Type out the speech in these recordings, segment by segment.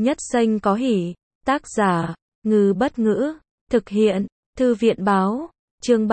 Nhất xanh có hỉ. Tác giả, Ngư Bất Ngữ. Thực hiện, Thư viện Báo. Chương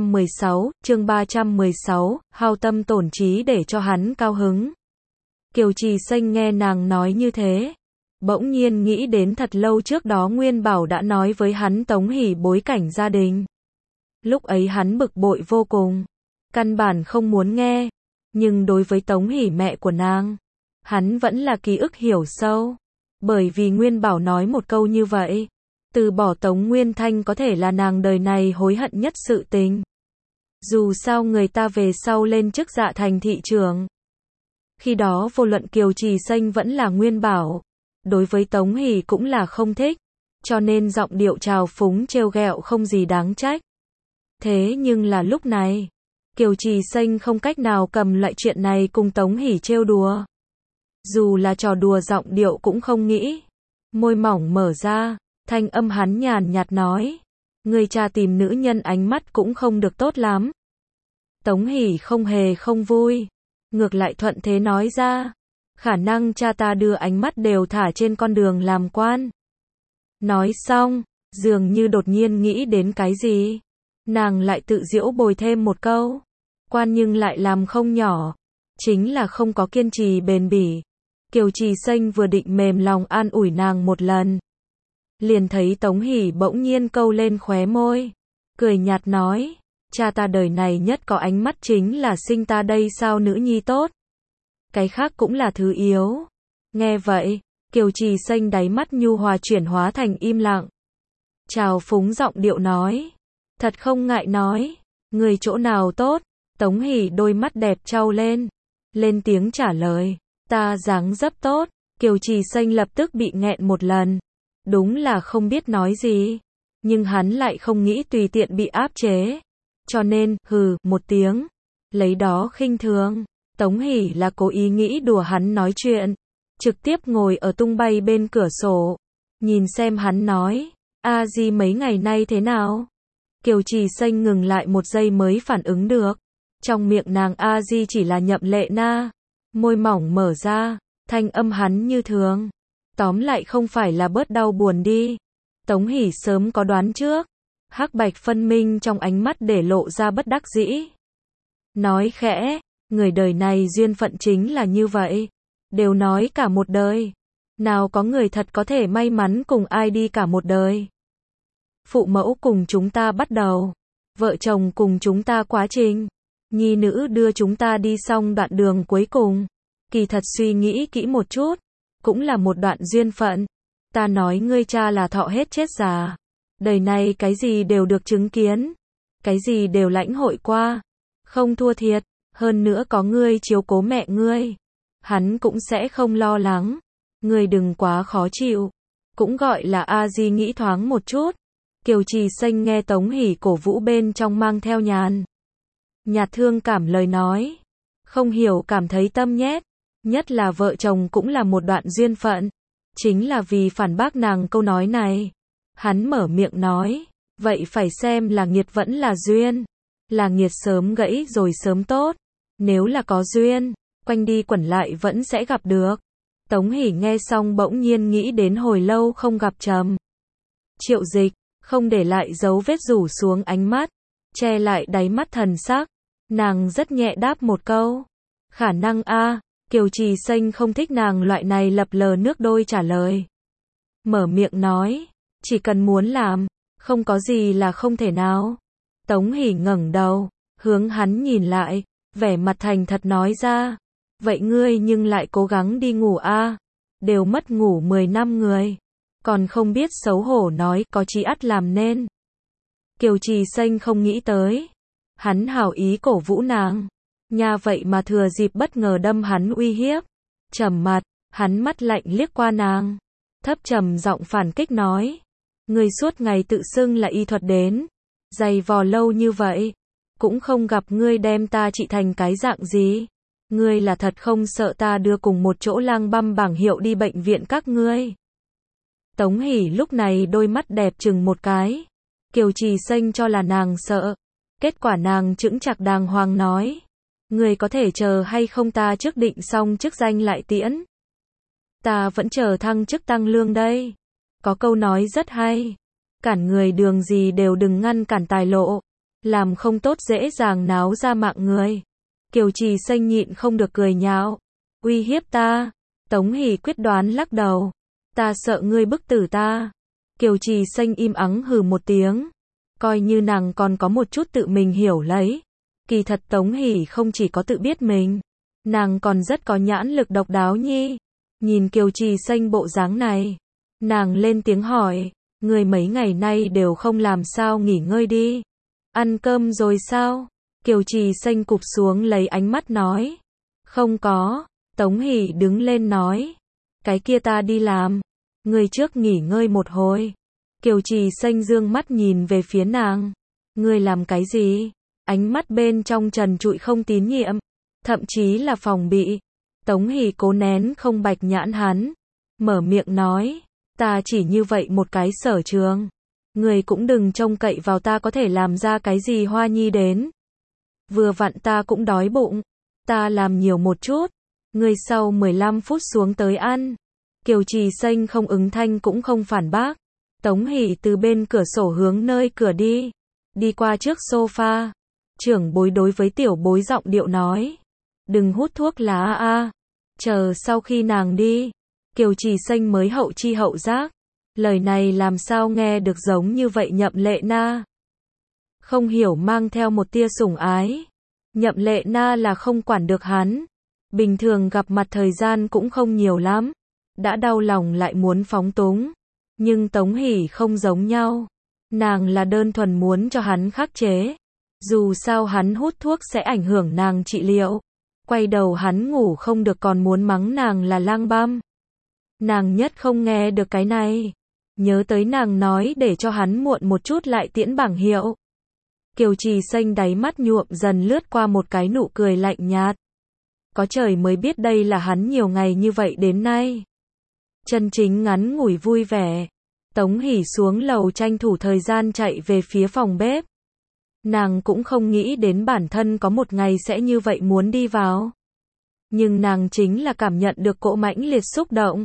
316, hao tâm tổn trí để cho hắn cao hứng. Kiều Trì Xanh nghe nàng nói như thế, bỗng nhiên nghĩ đến thật lâu trước đó Nguyên Bảo đã nói với hắn Tống Hỷ bối cảnh gia đình. Lúc ấy hắn bực bội vô cùng, căn bản không muốn nghe, nhưng đối với Tống Hỷ mẹ của nàng, hắn vẫn là ký ức hiểu sâu, bởi vì Nguyên Bảo nói một câu như vậy, từ bỏ Tống Nguyên Thanh có thể là nàng đời này hối hận nhất sự tình. Dù sao người ta về sau lên chức Dạ Thành thị trưởng. Khi đó vô luận Kiều Trì Xanh vẫn là Nguyên Bảo, đối với Tống Hỷ cũng là không thích, cho nên giọng điệu trào phúng trêu ghẹo không gì đáng trách. Thế nhưng là lúc này, Kiều Trì Xanh không cách nào cầm loại chuyện này cùng Tống Hỷ trêu đùa. Dù là trò đùa giọng điệu cũng không nghĩ. Môi mỏng mở ra, thanh âm hắn nhàn nhạt nói, người cha tìm nữ nhân ánh mắt cũng không được tốt lắm. Tống Hỷ không hề không vui, ngược lại thuận thế nói ra, khả năng cha ta đưa ánh mắt đều thả trên con đường làm quan. Nói xong, dường như đột nhiên nghĩ đến cái gì, nàng lại tự giễu bồi thêm một câu, quan nhưng lại làm không nhỏ, chính là không có kiên trì bền bỉ. Kiều Trì Xanh vừa định mềm lòng an ủi nàng một lần, liền thấy Tống Hỷ bỗng nhiên câu lên khóe môi, cười nhạt nói, cha ta đời này nhất có ánh mắt chính là sinh ta đây sao nữ nhi tốt. Cái khác cũng là thứ yếu. Nghe vậy, Kiều Trì Xanh đáy mắt nhu hòa chuyển hóa thành im lặng. Trào phúng giọng điệu nói, thật không ngại nói, người chỗ nào tốt. Tống Hỷ đôi mắt đẹp trao lên, lên tiếng trả lời, ta dáng dấp tốt. Kiều Trì Xanh lập tức bị nghẹn một lần, đúng là không biết nói gì, nhưng hắn lại không nghĩ tùy tiện bị áp chế, cho nên, hừ, một tiếng, lấy đó khinh thường. Tống Hỷ là cố ý nghĩ đùa hắn nói chuyện, trực tiếp ngồi ở tung bay bên cửa sổ, nhìn xem hắn nói, a di mấy ngày nay thế nào? Kiều Trì Xanh ngừng lại một giây mới phản ứng được, trong miệng nàng a di chỉ là Nhậm Lệ Na. Môi mỏng mở ra, thanh âm hắn như thường, tóm lại không phải là bớt đau buồn đi. Tống Hỷ sớm có đoán trước, hắc bạch phân minh trong ánh mắt để lộ ra bất đắc dĩ. Nói khẽ, người đời này duyên phận chính là như vậy, đều nói cả một đời, nào có người thật có thể may mắn cùng ai đi cả một đời. Phụ mẫu cùng chúng ta bắt đầu, vợ chồng cùng chúng ta quá trình, nhi nữ đưa chúng ta đi xong đoạn đường cuối cùng, kỳ thật suy nghĩ kỹ một chút, cũng là một đoạn duyên phận. Ta nói ngươi cha là thọ hết chết già, đời này cái gì đều được chứng kiến, cái gì đều lãnh hội qua, không thua thiệt, hơn nữa có ngươi chiếu cố mẹ ngươi, hắn cũng sẽ không lo lắng, ngươi đừng quá khó chịu, cũng gọi là a di nghĩ thoáng một chút. Kiều Trì Xanh nghe Tống Hỷ cổ vũ bên trong mang theo nhàn nhạt thương cảm lời nói, không hiểu cảm thấy tâm nhét, nhất là vợ chồng cũng là một đoạn duyên phận. Chính là vì phản bác nàng câu nói này, hắn mở miệng nói, vậy phải xem là nghiệt vẫn là duyên, là nghiệt sớm gãy rồi sớm tốt, nếu là có duyên, quanh đi quẩn lại vẫn sẽ gặp được. Tống Hỷ nghe xong bỗng nhiên nghĩ đến hồi lâu không gặp Trầm Triệu Dịch, không để lại dấu vết rủ xuống ánh mắt, che lại đáy mắt thần sắc, nàng rất nhẹ đáp một câu, khả năng a. Kiều Trì Xanh không thích nàng loại này lập lờ nước đôi trả lời. Mở miệng nói, chỉ cần muốn làm, không có gì là không thể nào. Tống Hỷ ngẩng đầu, hướng hắn nhìn lại, vẻ mặt thành thật nói ra, vậy ngươi nhưng lại cố gắng đi ngủ a, đều mất ngủ 10 năm người, còn không biết xấu hổ nói có chí ắt làm nên. Kiều Trì Xanh không nghĩ tới, hắn hảo ý cổ vũ nàng. Nha vậy mà thừa dịp bất ngờ đâm hắn uy hiếp. Trầm mặt, hắn mắt lạnh liếc qua nàng, thấp trầm giọng phản kích nói, ngươi suốt ngày tự xưng là y thuật đến, dày vò lâu như vậy, cũng không gặp ngươi đem ta trị thành cái dạng gì. Ngươi là thật không sợ ta đưa cùng một chỗ lang băm bảng hiệu đi bệnh viện các ngươi. Tống Hỷ lúc này đôi mắt đẹp chừng một cái, Kiều Trì Xanh cho là nàng sợ, kết quả nàng chững chạc đàng hoàng nói, người có thể chờ hay không ta trước định xong chức danh lại tiễn. Ta vẫn chờ thăng chức tăng lương đây. Có câu nói rất hay. Cản người đường gì đều đừng ngăn cản tài lộ. Làm không tốt dễ dàng náo ra mạng người. Kiều Trì Xanh nhịn không được cười nhạo. Uy hiếp ta. Tống Hỷ quyết đoán lắc đầu. Ta sợ ngươi bức tử ta. Kiều Trì Xanh im ắng hừ một tiếng. Coi như nàng còn có một chút tự mình hiểu lấy. Kỳ thật Tống Hỷ không chỉ có tự biết mình. Nàng còn rất có nhãn lực độc đáo nhi. Nhìn Kiều Trì Xanh bộ dáng này. Nàng lên tiếng hỏi. Ngươi mấy ngày nay đều không làm sao nghỉ ngơi đi. Ăn cơm rồi sao? Kiều Trì Xanh cụp xuống lấy ánh mắt nói. Không có. Tống Hỷ đứng lên nói. Cái kia ta đi làm. Ngươi trước nghỉ ngơi một hồi. Kiều Trì Xanh dương mắt nhìn về phía nàng. Ngươi làm cái gì? Ánh mắt bên trong trần trụi không tín nhiệm. Thậm chí là phòng bị. Tống Hỷ cố nén không bạch nhãn hắn. Mở miệng nói. Ta chỉ như vậy một cái sở trường. Ngươi cũng đừng trông cậy vào ta có thể làm ra cái gì hoa nhi đến. Vừa vặn ta cũng đói bụng. Ta làm nhiều một chút. Ngươi sau 15 phút xuống tới ăn. Kiều Trì Xanh không ứng thanh cũng không phản bác. Tống Hỷ từ bên cửa sổ hướng nơi cửa đi. Đi qua trước sofa. Trưởng bối đối với tiểu bối giọng điệu nói. Đừng hút thuốc lá a. Chờ sau khi nàng đi. Kiều Trì Xanh mới hậu chi hậu giác. Lời này làm sao nghe được giống như vậy Nhậm Lệ Na. Không hiểu mang theo một tia sủng ái. Nhậm Lệ Na là không quản được hắn. Bình thường gặp mặt thời gian cũng không nhiều lắm. Đã đau lòng lại muốn phóng túng. Nhưng Tống Hỷ không giống nhau. Nàng là đơn thuần muốn cho hắn khắc chế. Dù sao hắn hút thuốc sẽ ảnh hưởng nàng trị liệu. Quay đầu hắn ngủ không được còn muốn mắng nàng là lang băm. Nàng nhất không nghe được cái này. Nhớ tới nàng nói để cho hắn muộn một chút lại tiễn bảng hiệu. Kiều Trì Xanh đáy mắt nhuộm dần lướt qua một cái nụ cười lạnh nhạt. Có trời mới biết đây là hắn nhiều ngày như vậy đến nay. Chân chính ngắn ngủi vui vẻ. Tống Hỷ xuống lầu tranh thủ thời gian chạy về phía phòng bếp. Nàng cũng không nghĩ đến bản thân có một ngày sẽ như vậy muốn đi vào. Nhưng nàng chính là cảm nhận được cỗ mãnh liệt xúc động.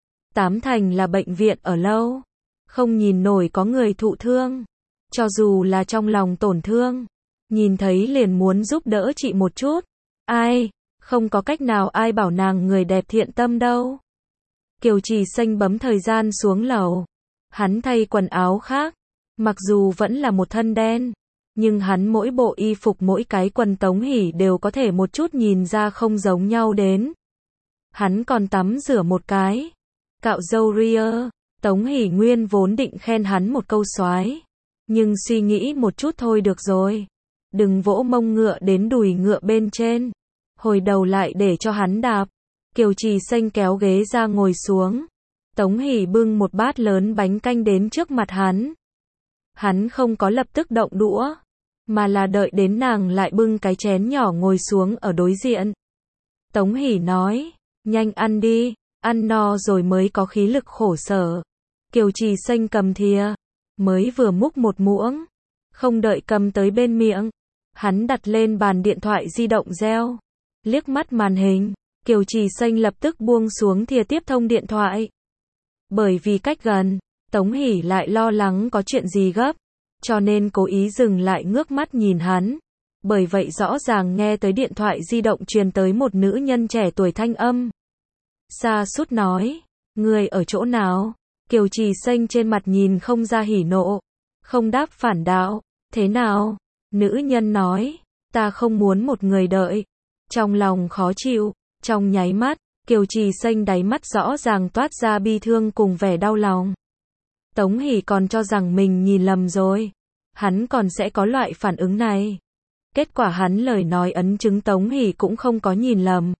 Tám thành là bệnh viện ở lâu. Không nhìn nổi có người thụ thương. Cho dù là trong lòng tổn thương. Nhìn thấy liền muốn giúp đỡ chị một chút. Ai, không có cách nào ai bảo nàng người đẹp thiện tâm đâu. Kiều Trì Xanh bấm thời gian xuống lầu. Hắn thay quần áo khác. Mặc dù vẫn là một thân đen. Nhưng hắn mỗi bộ y phục mỗi cái quần Tống Hỷ đều có thể một chút nhìn ra không giống nhau đến. Hắn còn tắm rửa một cái. Cạo râu ria. Tống Hỷ nguyên vốn định khen hắn một câu soái. Nhưng suy nghĩ một chút thôi được rồi. Đừng vỗ mông ngựa đến đùi ngựa bên trên. Hồi đầu lại để cho hắn đạp. Kiều Trì Xanh kéo ghế ra ngồi xuống. Tống Hỷ bưng một bát lớn bánh canh đến trước mặt hắn. Hắn không có lập tức động đũa. Mà là đợi đến nàng lại bưng cái chén nhỏ ngồi xuống ở đối diện. Tống Hỷ nói. Nhanh ăn đi. Ăn no rồi mới có khí lực khổ sở. Kiều Trì Xanh cầm thìa. Mới vừa múc một muỗng. Không đợi cầm tới bên miệng. Hắn đặt lên bàn điện thoại di động reo. Liếc mắt màn hình. Kiều Trì Xanh lập tức buông xuống thìa tiếp thông điện thoại. Bởi vì cách gần. Tống Hỷ lại lo lắng có chuyện gì gấp. Cho nên cố ý dừng lại ngước mắt nhìn hắn. Bởi vậy rõ ràng nghe tới điện thoại di động truyền tới một nữ nhân trẻ tuổi thanh âm. Sa sút nói. Người ở chỗ nào? Kiều Trì Xanh trên mặt nhìn không ra hỉ nộ. Không đáp phản đạo. Thế nào? Nữ nhân nói. Ta không muốn một người đợi. Trong lòng khó chịu. Trong nháy mắt. Kiều Trì Xanh đáy mắt rõ ràng toát ra bi thương cùng vẻ đau lòng. Tống Hỷ còn cho rằng mình nhìn lầm rồi. Hắn còn sẽ có loại phản ứng này. Kết quả hắn lời nói ấn chứng Tống Hỷ cũng không có nhìn lầm.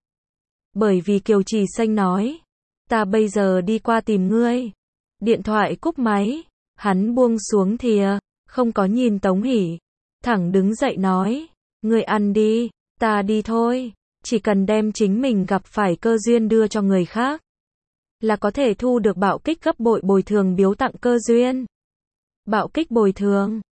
Bởi vì Kiều Trì Xanh nói. Ta bây giờ đi qua tìm ngươi. Điện thoại cúp máy. Hắn buông xuống thìa. Không có nhìn Tống Hỷ. Thẳng đứng dậy nói. Ngươi ăn đi. Ta đi thôi. Chỉ cần đem chính mình gặp phải cơ duyên đưa cho người khác. Là có thể thu được bạo kích gấp bội bồi thường biếu tặng cơ duyên. Bạo kích bồi thường.